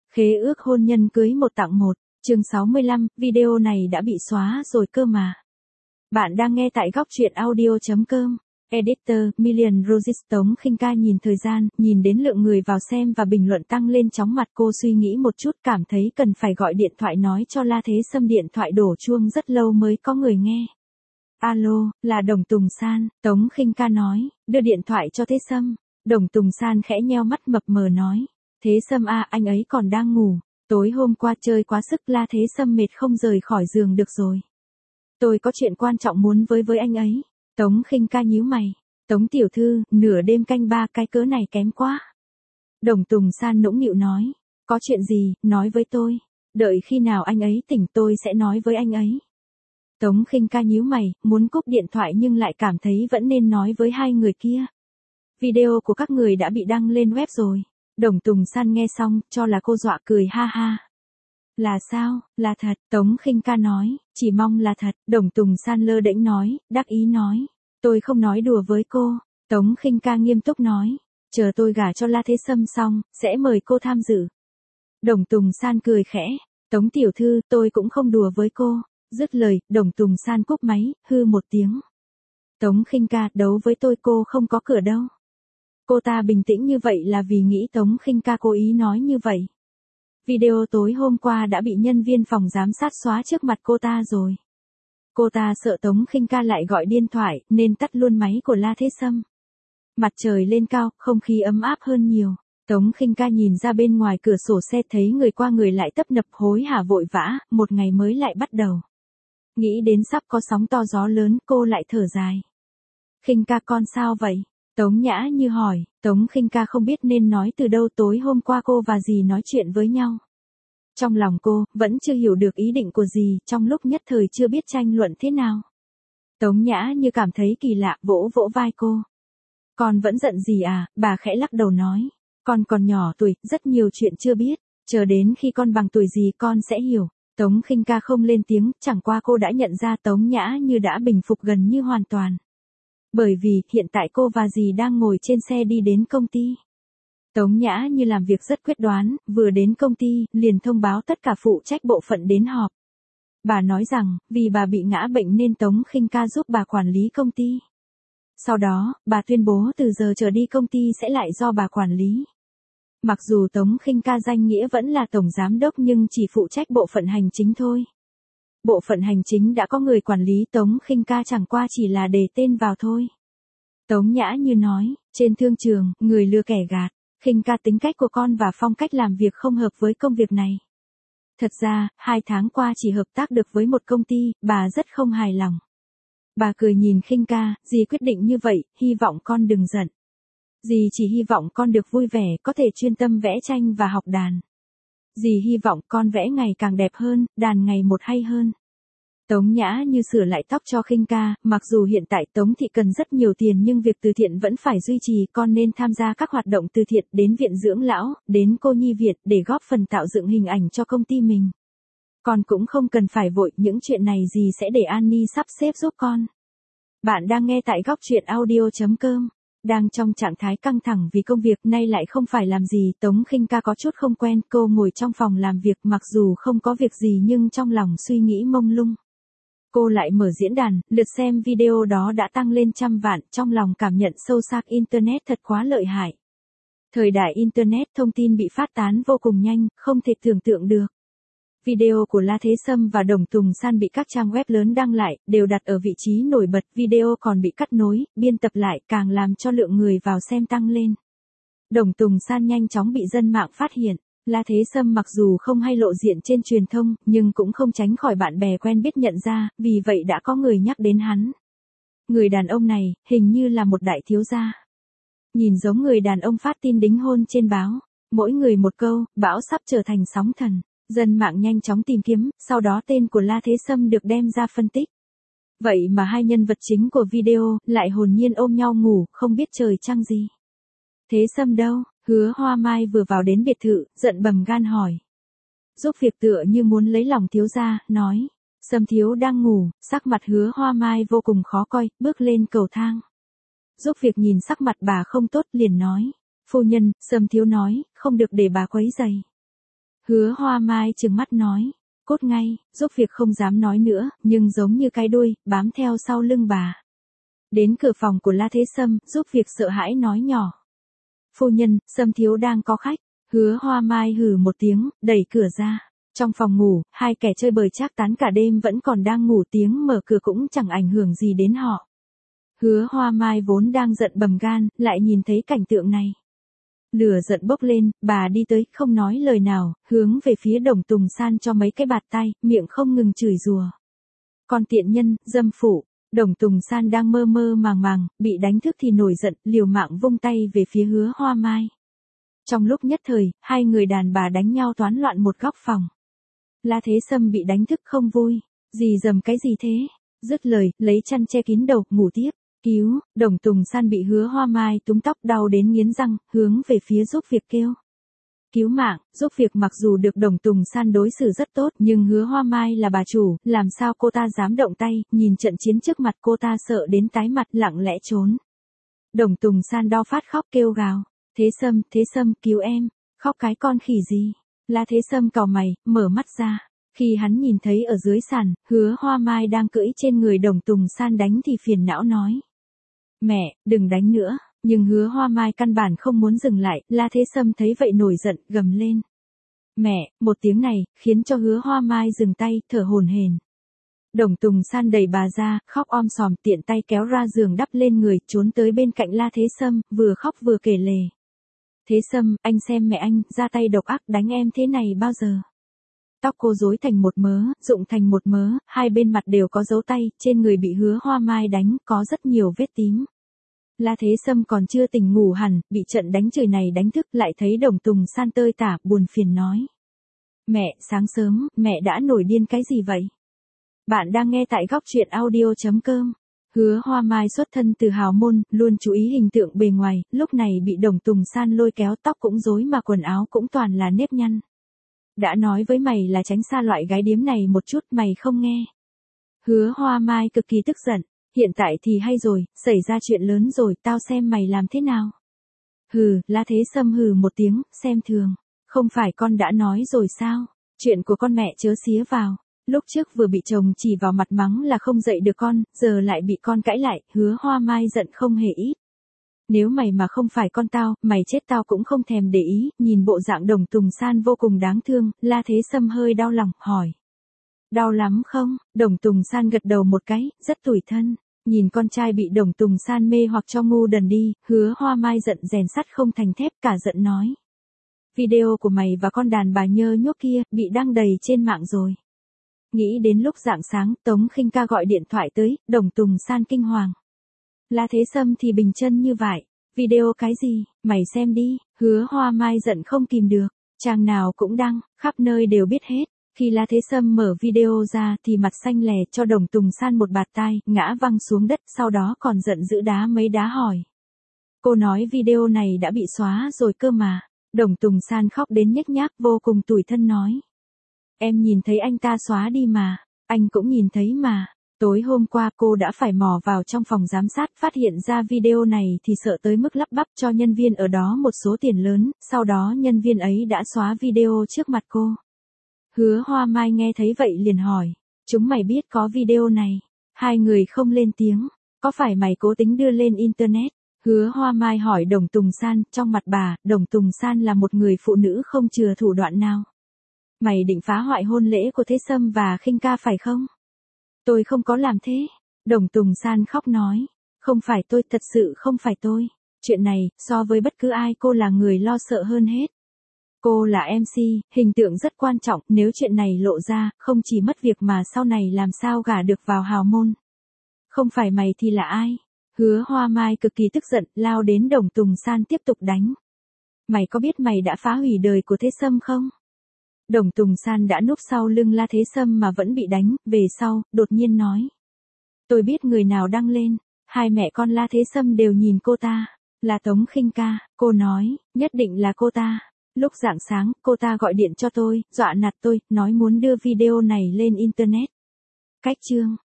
Khế ước hôn nhân cưới một tặng một, chương 65, video này đã bị xóa rồi cơ mà. Bạn đang nghe tại góc truyện audio.com. Editor, Million Roses. Tống Khinh Ca nhìn thời gian, nhìn đến lượng người vào xem và bình luận tăng lên chóng mặt, cô suy nghĩ một chút, cảm thấy cần phải gọi điện thoại nói cho La Thế Sâm. Điện thoại đổ chuông rất lâu mới có người nghe. Alo, là Đồng Tùng San, Tống Khinh Ca nói, đưa điện thoại cho Thế Sâm. Đồng Tùng San khẽ nheo mắt mập mờ nói, Thế Sâm à, anh ấy còn đang ngủ, tối hôm qua chơi quá sức, La Thế Sâm mệt không rời khỏi giường được rồi. Tôi có chuyện quan trọng muốn với anh ấy. Tống Khinh Ca nhíu mày, Tống tiểu thư, nửa đêm canh ba, cái cỡ này kém quá. Đồng Tùng San nũng nịu nói, có chuyện gì, nói với tôi, đợi khi nào anh ấy tỉnh tôi sẽ nói với anh ấy. Tống Khinh Ca nhíu mày, muốn cúp điện thoại nhưng lại cảm thấy vẫn nên nói với hai người kia. Video của các người đã bị đăng lên web rồi. Đồng Tùng San nghe xong, cho là cô dọa cười ha ha. Là sao, là thật, Tống Khinh Ca nói, chỉ mong là thật. Đồng Tùng San lơ đễnh nói, đắc ý nói, tôi không nói đùa với cô. Tống Khinh Ca nghiêm túc nói, chờ tôi gả cho La Thế Sâm xong, sẽ mời cô tham dự. Đồng Tùng San cười khẽ, Tống tiểu thư, tôi cũng không đùa với cô. Dứt lời, Đồng Tùng San cúp máy, hư một tiếng. Tống Khinh Ca, đấu với tôi cô không có cửa đâu. Cô ta bình tĩnh như vậy là vì nghĩ Tống Khinh Ca cố ý nói như vậy. Video tối hôm qua đã bị nhân viên phòng giám sát xóa trước mặt cô ta rồi. Cô ta sợ Tống Khinh Ca lại gọi điện thoại, nên tắt luôn máy của La Thế Sâm. Mặt trời lên cao, không khí ấm áp hơn nhiều. Tống Khinh Ca nhìn ra bên ngoài cửa sổ xe, thấy người qua người lại tấp nập hối hả vội vã, một ngày mới lại bắt đầu. Nghĩ đến sắp có sóng to gió lớn, cô lại thở dài. Khinh Ca con sao vậy? Tống Nhã Như hỏi. Tống Khinh Ca không biết nên nói từ đâu. Tối hôm qua cô và dì nói chuyện với nhau. Trong lòng cô, vẫn chưa hiểu được ý định của dì, trong lúc nhất thời chưa biết tranh luận thế nào. Tống Nhã Như cảm thấy kỳ lạ, vỗ vỗ vai cô. Con vẫn giận dì à? Bà khẽ lắc đầu nói. Con còn nhỏ tuổi, rất nhiều chuyện chưa biết. Chờ đến khi con bằng tuổi dì con sẽ hiểu. Tống Khinh Ca không lên tiếng, chẳng qua cô đã nhận ra Tống Nhã Như đã bình phục gần như hoàn toàn. Bởi vì, hiện tại cô và dì đang ngồi trên xe đi đến công ty. Tống Nhã Như làm việc rất quyết đoán, vừa đến công ty, liền thông báo tất cả phụ trách bộ phận đến họp. Bà nói rằng, vì bà bị ngã bệnh nên Tống Khinh Ca giúp bà quản lý công ty. Sau đó, bà tuyên bố từ giờ trở đi công ty sẽ lại do bà quản lý. Mặc dù Tống Khinh Ca danh nghĩa vẫn là tổng giám đốc nhưng chỉ phụ trách bộ phận hành chính thôi. Bộ phận hành chính đã có người quản lý, Tống Khinh Ca chẳng qua chỉ là đề tên vào thôi. Tống Nhã Như nói, trên thương trường, người lừa kẻ gạt. Khinh Ca, tính cách của con và phong cách làm việc không hợp với công việc này. Thật ra, 2 tháng qua chỉ hợp tác được với một công ty, bà rất không hài lòng. Bà cười nhìn Khinh Ca, dì quyết định như vậy, hy vọng con đừng giận. Dì chỉ hy vọng con được vui vẻ, có thể chuyên tâm vẽ tranh và học đàn. Dì hy vọng con vẽ ngày càng đẹp hơn, đàn ngày một hay hơn. Tống Nhã Như sửa lại tóc cho Khinh Ca, mặc dù hiện tại Tống thị cần rất nhiều tiền nhưng việc từ thiện vẫn phải duy trì, con nên tham gia các hoạt động từ thiện, đến viện dưỡng lão, đến cô nhi viện để góp phần tạo dựng hình ảnh cho công ty mình. Con cũng không cần phải vội, những chuyện này dì sẽ để Annie sắp xếp giúp con. Bạn đang nghe tại góc truyện audio.com. Đang trong trạng thái căng thẳng vì công việc, nay lại không phải làm gì, Tống Khinh Ca có chút không quen, cô ngồi trong phòng làm việc, mặc dù không có việc gì nhưng trong lòng suy nghĩ mông lung. Cô lại mở diễn đàn, lượt xem video đó đã tăng lên 100 vạn, trong lòng cảm nhận sâu sắc Internet thật quá lợi hại. Thời đại Internet, thông tin bị phát tán vô cùng nhanh, không thể tưởng tượng được. Video của La Thế Sâm và Đồng Tùng San bị các trang web lớn đăng lại, đều đặt ở vị trí nổi bật, video còn bị cắt nối, biên tập lại, càng làm cho lượng người vào xem tăng lên. Đồng Tùng San nhanh chóng bị dân mạng phát hiện. La Thế Sâm mặc dù không hay lộ diện trên truyền thông, nhưng cũng không tránh khỏi bạn bè quen biết nhận ra, vì vậy đã có người nhắc đến hắn. Người đàn ông này, hình như là một đại thiếu gia. Nhìn giống người đàn ông phát tin đính hôn trên báo. Mỗi người một câu, bão sắp trở thành sóng thần. Dân mạng nhanh chóng tìm kiếm, sau đó tên của La Thế Sâm được đem ra phân tích. Vậy mà hai nhân vật chính của video, lại hồn nhiên ôm nhau ngủ, không biết trời trăng gì. Thế Sâm đâu? Hứa Hoa Mai vừa vào đến biệt thự, giận bầm gan hỏi. Giúp việc tựa như muốn lấy lòng thiếu gia, nói. Sâm thiếu đang ngủ, sắc mặt Hứa Hoa Mai vô cùng khó coi, bước lên cầu thang. Giúp việc nhìn sắc mặt bà không tốt, liền nói. Phu nhân, Sâm thiếu nói, không được để bà quấy rầy. Hứa Hoa Mai trừng mắt nói. Cốt ngay, giúp việc không dám nói nữa, nhưng giống như cái đuôi, bám theo sau lưng bà. Đến cửa phòng của La Thế Sâm, giúp việc sợ hãi nói nhỏ. Phu nhân, Sâm thiếu đang có khách. Hứa Hoa Mai hừ một tiếng, đẩy cửa ra. Trong phòng ngủ, hai kẻ chơi bời trác tán cả đêm vẫn còn đang ngủ, tiếng mở cửa cũng chẳng ảnh hưởng gì đến họ. Hứa Hoa Mai vốn đang giận bầm gan, lại nhìn thấy cảnh tượng này. Lửa giận bốc lên, bà đi tới, không nói lời nào, hướng về phía Đồng Tùng San cho mấy cái bạt tay, miệng không ngừng chửi rủa. Con tiện nhân, dâm phụ. Đồng Tùng San đang mơ mơ màng màng, bị đánh thức thì nổi giận, liều mạng vung tay về phía Hứa Hoa Mai. Trong lúc nhất thời, hai người đàn bà đánh nhau toán loạn một góc phòng. La Thế Sâm bị đánh thức không vui. Dì dầm cái gì thế? Dứt lời, lấy chăn che kín đầu, ngủ tiếp. Cứu, Đồng Tùng San bị Hứa Hoa Mai túm tóc đau đến nghiến răng, hướng về phía giúp việc kêu. Cứu mạng, giúp việc mặc dù được Đồng Tùng San đối xử rất tốt, nhưng Hứa Hoa Mai là bà chủ, làm sao cô ta dám động tay, nhìn trận chiến trước mặt cô ta sợ đến tái mặt, lặng lẽ trốn. Đồng Tùng San đau phát khóc kêu gào. Thế Sâm, cứu em. Khóc cái con khỉ gì? La Thế Sâm cau mày, mở mắt ra. Khi hắn nhìn thấy ở dưới sàn, Hứa Hoa Mai đang cưỡi trên người Đồng Tùng San đánh thì phiền não nói. Mẹ, đừng đánh nữa. Nhưng Hứa Hoa Mai căn bản không muốn dừng lại, La Thế Sâm thấy vậy nổi giận, gầm lên. Mẹ, một tiếng này, khiến cho Hứa Hoa Mai dừng tay, thở hổn hển. Đồng Tùng San đẩy bà ra, khóc om sòm, tiện tay kéo ra giường đắp lên người, trốn tới bên cạnh La Thế Sâm, vừa khóc vừa kể lể. Thế Sâm, anh xem mẹ anh, ra tay độc ác đánh em thế này bao giờ? Tóc cô rối thành một mớ, rụng thành một mớ, hai bên mặt đều có dấu tay, trên người bị Hứa Hoa Mai đánh, có rất nhiều vết tím. La Thế Sâm còn chưa tỉnh ngủ hẳn, bị trận đánh trời này đánh thức, lại thấy Đồng Tùng San tơi tả, buồn phiền nói. Mẹ, sáng sớm, mẹ đã nổi điên cái gì vậy? Bạn đang nghe tại góc truyện audio.com. Hứa Hoa Mai xuất thân từ hào môn, luôn chú ý hình tượng bề ngoài, lúc này bị Đồng Tùng San lôi kéo, tóc cũng rối mà quần áo cũng toàn là nếp nhăn. Đã nói với mày là tránh xa loại gái điếm này một chút, mày không nghe. Hứa Hoa Mai cực kỳ tức giận. Hiện tại thì hay rồi, xảy ra chuyện lớn rồi, tao xem mày làm thế nào. Hừ, La Thế Sâm hừ một tiếng, xem thường. Không phải con đã nói rồi sao? Chuyện của con mẹ chớ xía vào. Lúc trước vừa bị chồng chỉ vào mặt mắng là không dạy được con, giờ lại bị con cãi lại, Hứa Hoa Mai giận không hề ít. Nếu mày mà không phải con tao, mày chết tao cũng không thèm để ý, nhìn bộ dạng Đồng Tùng San vô cùng đáng thương, La Thế Sâm hơi đau lòng, hỏi. Đau lắm không? Đồng Tùng San gật đầu một cái, rất tủi thân. Nhìn con trai bị Đồng Tùng San mê hoặc cho ngu đần đi, Hứa Hoa Mai giận rèn sắt không thành thép, cả giận nói. Video của mày và con đàn bà nhơ nhóc kia, bị đăng đầy trên mạng rồi. Nghĩ đến lúc rạng sáng, Tống Khinh Ca gọi điện thoại tới, Đồng Tùng San kinh hoàng. La Thế Sâm thì bình chân như vậy. Video cái gì, mày xem đi. Hứa Hoa Mai giận không kìm được. Trang nào cũng đăng, khắp nơi đều biết hết. Khi La Thế Sâm mở video ra thì mặt xanh lè cho Đồng Tùng San một bạt tai, ngã văng xuống đất, sau đó còn giận dữ đá mấy đá hỏi. Cô nói video này đã bị xóa rồi cơ mà. Đồng Tùng San khóc đến nhếch nhác, vô cùng tủi thân nói. Em nhìn thấy anh ta xóa đi mà, anh cũng nhìn thấy mà. Tối hôm qua cô đã phải mò vào trong phòng giám sát, phát hiện ra video này thì sợ tới mức lắp bắp cho nhân viên ở đó một số tiền lớn, sau đó nhân viên ấy đã xóa video trước mặt cô. Hứa Hoa Mai nghe thấy vậy liền hỏi, chúng mày biết có video này? Hai người không lên tiếng, có phải mày cố tính đưa lên internet? Hứa Hoa Mai hỏi Đồng Tùng San, trong mặt bà, Đồng Tùng San là một người phụ nữ không chừa thủ đoạn nào. Mày định phá hoại hôn lễ của Thế Sâm và Khinh Ca phải không? Tôi không có làm thế. Đồng Tùng San khóc nói, không phải tôi, thật sự không phải tôi. Chuyện này, so với bất cứ ai cô là người lo sợ hơn hết. Cô là MC, hình tượng rất quan trọng, nếu chuyện này lộ ra, không chỉ mất việc mà sau này làm sao gả được vào hào môn. Không phải mày thì là ai? Hứa Hoa Mai cực kỳ tức giận, lao đến Đồng Tùng San tiếp tục đánh. Mày có biết mày đã phá hủy đời của Thế Sâm không? Đồng Tùng San đã núp sau lưng La Thế Sâm mà vẫn bị đánh, về sau, đột nhiên nói. Tôi biết người nào đăng lên, hai mẹ con La Thế Sâm đều nhìn cô ta, là Tống Khinh Ca, cô nói, nhất định là cô ta. Lúc rạng sáng, cô ta gọi điện cho tôi, dọa nạt tôi, nói muốn đưa video này lên internet. Cách chương.